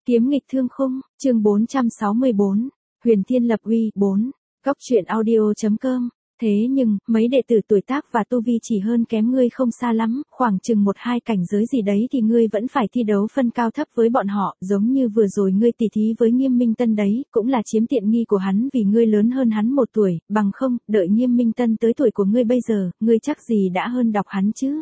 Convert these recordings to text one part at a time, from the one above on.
Kiếm nghịch thương khung, chương 464, Huyền Thiên lập uy, 4, Cóc truyện audio.com. Thế nhưng, mấy đệ tử tuổi tác và tu vi chỉ hơn kém ngươi không xa lắm, khoảng chừng 1-2 cảnh giới gì đấy thì ngươi vẫn phải thi đấu phân cao thấp với bọn họ, giống như vừa rồi ngươi tỉ thí với Nghiêm Minh Tân đấy, cũng là chiếm tiện nghi của hắn vì ngươi lớn hơn hắn 1 tuổi, bằng không, đợi Nghiêm Minh Tân tới tuổi của ngươi bây giờ, ngươi chắc gì đã hơn đọc hắn chứ.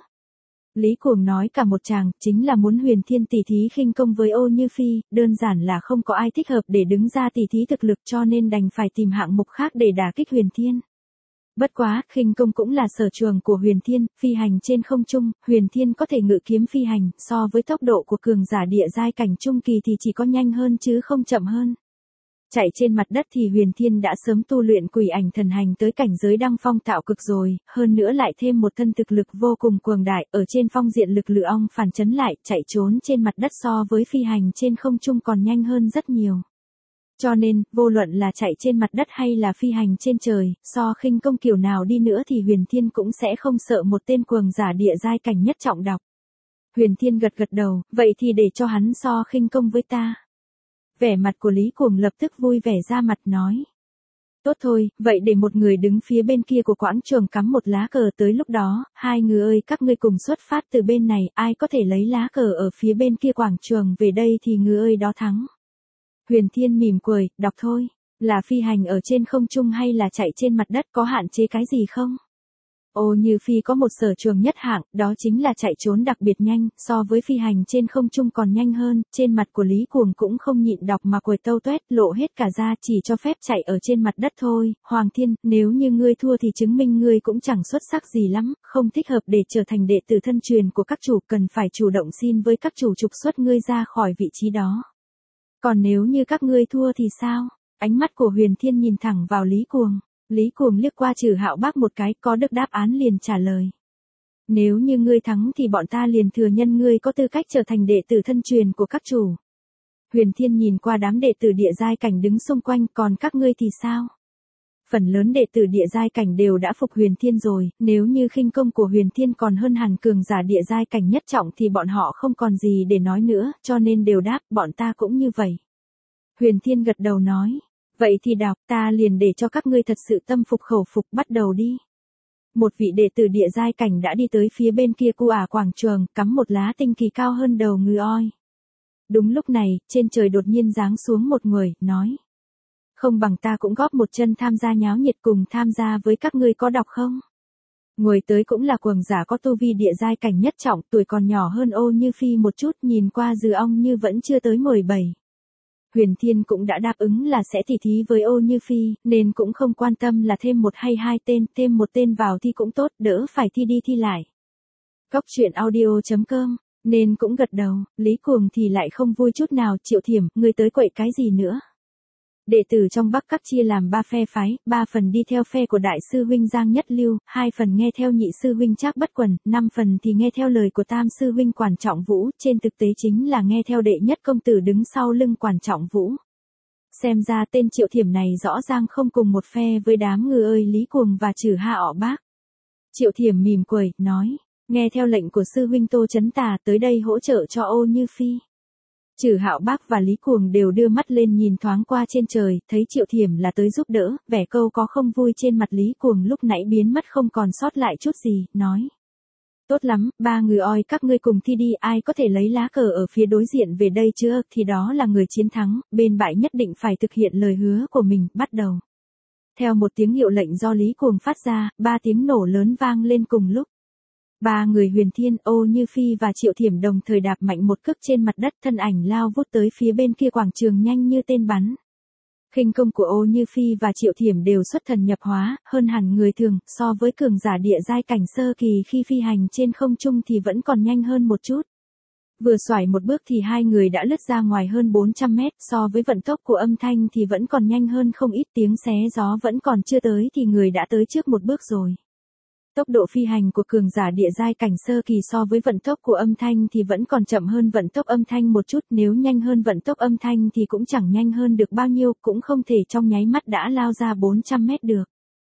Lý Cuồng nói cả một tràng, chính là muốn Huyền Thiên tỉ thí khinh công với Ô Như Phi, đơn giản là không có ai thích hợp để đứng ra tỉ thí thực lực cho nên đành phải tìm hạng mục khác để đả kích Huyền Thiên. Bất quá, khinh công cũng là sở trường của Huyền Thiên, phi hành trên không trung, Huyền Thiên có thể ngự kiếm phi hành, so với tốc độ của cường giả địa giai cảnh trung kỳ thì chỉ có nhanh hơn chứ không chậm hơn. Chạy trên mặt đất thì Huyền Thiên đã sớm tu luyện quỷ ảnh thần hành tới cảnh giới đăng phong tạo cực rồi, hơn nữa lại thêm một thân thực lực vô cùng cường đại, ở trên phong diện lực lửa ong phản chấn lại, chạy trốn trên mặt đất so với phi hành trên không trung còn nhanh hơn rất nhiều. Cho nên, vô luận là chạy trên mặt đất hay là phi hành trên trời, so khinh công kiểu nào đi nữa thì Huyền Thiên cũng sẽ không sợ một tên cường giả địa giai cảnh nhất trọng độc. Huyền Thiên gật gật đầu, vậy thì để cho hắn so khinh công với ta. Vẻ mặt của Lý Cuồng lập tức vui vẻ ra mặt nói. Tốt thôi, vậy để một người đứng phía bên kia của quảng trường cắm một lá cờ, tới lúc đó, hai người ơi các ngươi cùng xuất phát từ bên này, ai có thể lấy lá cờ ở phía bên kia quảng trường về đây thì người ơi đó thắng. Huyền Thiên mỉm cười, đọc thôi, là phi hành ở trên không trung hay là chạy trên mặt đất có hạn chế cái gì không? Ô Như Phi có một sở trường nhất hạng, đó chính là chạy trốn đặc biệt nhanh, so với phi hành trên không trung còn nhanh hơn, trên mặt của Lý Cuồng cũng không nhịn đọc mà cười tâu tuét, lộ hết cả ra, chỉ cho phép chạy ở trên mặt đất thôi. Hoàng Thiên, nếu như ngươi thua thì chứng minh ngươi cũng chẳng xuất sắc gì lắm, không thích hợp để trở thành đệ tử thân truyền của các chủ, cần phải chủ động xin với các chủ trục xuất ngươi ra khỏi vị trí đó. Còn nếu như các ngươi thua thì sao? Ánh mắt của Huyền Thiên nhìn thẳng vào Lý Cuồng. Lý Cuồng liếc qua Trử Hạo Bác một cái, có được đáp án liền trả lời. Nếu như ngươi thắng thì bọn ta liền thừa nhận ngươi có tư cách trở thành đệ tử thân truyền của các chủ. Huyền Thiên nhìn qua đám đệ tử địa giai cảnh đứng xung quanh, còn các ngươi thì sao? Phần lớn đệ tử địa giai cảnh đều đã phục Huyền Thiên rồi, nếu như khinh công của Huyền Thiên còn hơn hẳn cường giả địa giai cảnh nhất trọng thì bọn họ không còn gì để nói nữa, cho nên đều đáp, bọn ta cũng như vậy. Huyền Thiên gật đầu nói, vậy thì đọc, ta liền để cho các ngươi thật sự tâm phục khẩu phục, bắt đầu đi. Một vị đệ tử địa giai cảnh đã đi tới phía bên kia cu quảng trường, cắm một lá tinh kỳ cao hơn đầu ngư oi. Đúng lúc này, trên trời đột nhiên giáng xuống một người, nói. Không bằng ta cũng góp một chân tham gia nháo nhiệt, cùng tham gia với các ngươi, có đọc không? Người tới cũng là cường giả có tu vi địa giai cảnh nhất trọng, tuổi còn nhỏ hơn Ô Như Phi một chút, nhìn qua dư ong như vẫn chưa tới 17. Huyền Thiên cũng đã đáp ứng là sẽ tỉ thí với Ô Như Phi, nên cũng không quan tâm là thêm 1 hay 2 tên, thêm 1 tên vào thì cũng tốt, đỡ phải thi đi thi lại. Cóc truyện audio.com, nên cũng gật đầu. Lý Cuồng thì lại không vui chút nào. Triệu Thiểm, ngươi tới quậy cái gì nữa? Đệ tử trong Bắc Các chia làm 3 phe phái, 3 phần đi theo phe của đại sư huynh Giang Nhất Lưu, 2 phần nghe theo nhị sư huynh Trác Bất Quần, 5 phần thì nghe theo lời của tam sư huynh Quản Trọng Vũ, trên thực tế chính là nghe theo đệ nhất công tử đứng sau lưng Quản Trọng Vũ. Xem ra tên Triệu Thiểm này rõ ràng không cùng một phe với đám người ơi Lý Cuồng và Trử Hạo Bác. Triệu Thiểm mỉm cười, nói, nghe theo lệnh của sư huynh Tô Chấn Tà, tới đây hỗ trợ cho Ô Như Phi. Trử Hạo Bác và Lý Cuồng đều đưa mắt lên nhìn thoáng qua trên trời, thấy Triệu Thiểm là tới giúp đỡ, vẻ câu có không vui trên mặt Lý Cuồng lúc nãy biến mất không còn sót lại chút gì, nói. Tốt lắm, 3 người oi các ngươi cùng thi đi, ai có thể lấy lá cờ ở phía đối diện về đây chưa, thì đó là người chiến thắng, bên bại nhất định phải thực hiện lời hứa của mình, bắt đầu. Theo một tiếng hiệu lệnh do Lý Cuồng phát ra, 3 tiếng nổ lớn vang lên cùng lúc. 3 người Huyền Thiên, Ô Như Phi và Triệu Thiểm đồng thời đạp mạnh một cước trên mặt đất, thân ảnh lao vút tới phía bên kia quảng trường nhanh như tên bắn. Khinh công của Ô Như Phi và Triệu Thiểm đều xuất thần nhập hóa, hơn hẳn người thường, so với cường giả địa giai cảnh sơ kỳ khi phi hành trên không trung thì vẫn còn nhanh hơn một chút. Vừa xoải một bước thì hai người đã lướt ra ngoài hơn 400 mét, so với vận tốc của âm thanh thì vẫn còn nhanh hơn không ít, tiếng xé gió vẫn còn chưa tới thì người đã tới trước một bước rồi. Tốc độ phi hành của cường giả địa giai cảnh sơ kỳ so với vận tốc của âm thanh thì vẫn còn chậm hơn vận tốc âm thanh một chút, nếu nhanh hơn vận tốc âm thanh thì cũng chẳng nhanh hơn được bao nhiêu, cũng không thể trong nháy mắt đã lao ra 400 mét được.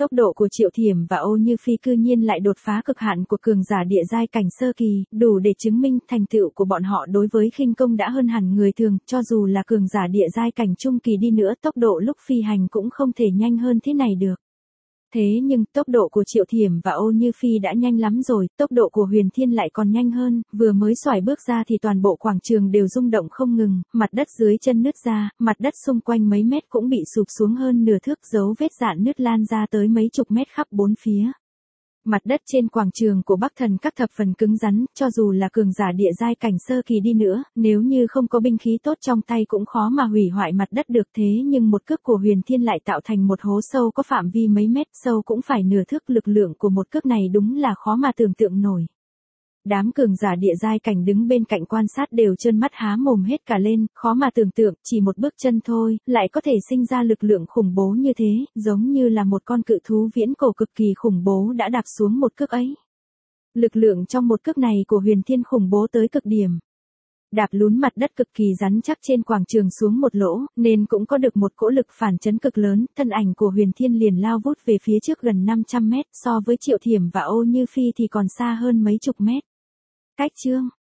tốc độ của Triệu Thiểm và Ô Như Phi cư nhiên lại đột phá cực hạn của cường giả địa giai cảnh sơ kỳ, đủ để chứng minh thành tựu của bọn họ đối với khinh công đã hơn hẳn người thường, cho dù là cường giả địa giai cảnh trung kỳ đi nữa, tốc độ lúc phi hành cũng không thể nhanh hơn thế này được. Thế nhưng, tốc độ của Triệu Thiểm và Ô Như Phi đã nhanh lắm rồi, tốc độ của Huyền Thiên lại còn nhanh hơn, vừa mới xoải bước ra thì toàn bộ quảng trường đều rung động không ngừng, mặt đất dưới chân nứt ra, mặt đất xung quanh mấy mét cũng bị sụp xuống hơn nửa thước, dấu vết rạn nứt lan ra tới mấy chục mét khắp bốn phía. Mặt đất trên quảng trường của Bắc Thần các thập phần cứng rắn, cho dù là cường giả địa giai cảnh sơ kỳ đi nữa, nếu như không có binh khí tốt trong tay cũng khó mà hủy hoại mặt đất được, thế nhưng một cước của Huyền Thiên lại tạo thành một hố sâu có phạm vi mấy mét, sâu cũng phải nửa thước, lực lượng của một cước này đúng là khó mà tưởng tượng nổi. Đám cường giả địa giai cảnh đứng bên cạnh quan sát đều trơn mắt há mồm hết cả lên, khó mà tưởng tượng, chỉ một bước chân thôi, lại có thể sinh ra lực lượng khủng bố như thế, giống như là một con cự thú viễn cổ cực kỳ khủng bố đã đạp xuống một cước ấy. Lực lượng trong một cước này của Huyền Thiên khủng bố tới cực điểm. Đạp lún mặt đất cực kỳ rắn chắc trên quảng trường xuống một lỗ, nên cũng có được một cỗ lực phản chấn cực lớn, thân ảnh của Huyền Thiên liền lao vút về phía trước gần 500 mét, so với Triệu Thiểm và Ô Như Phi thì còn xa hơn mấy chục mét. Cách chương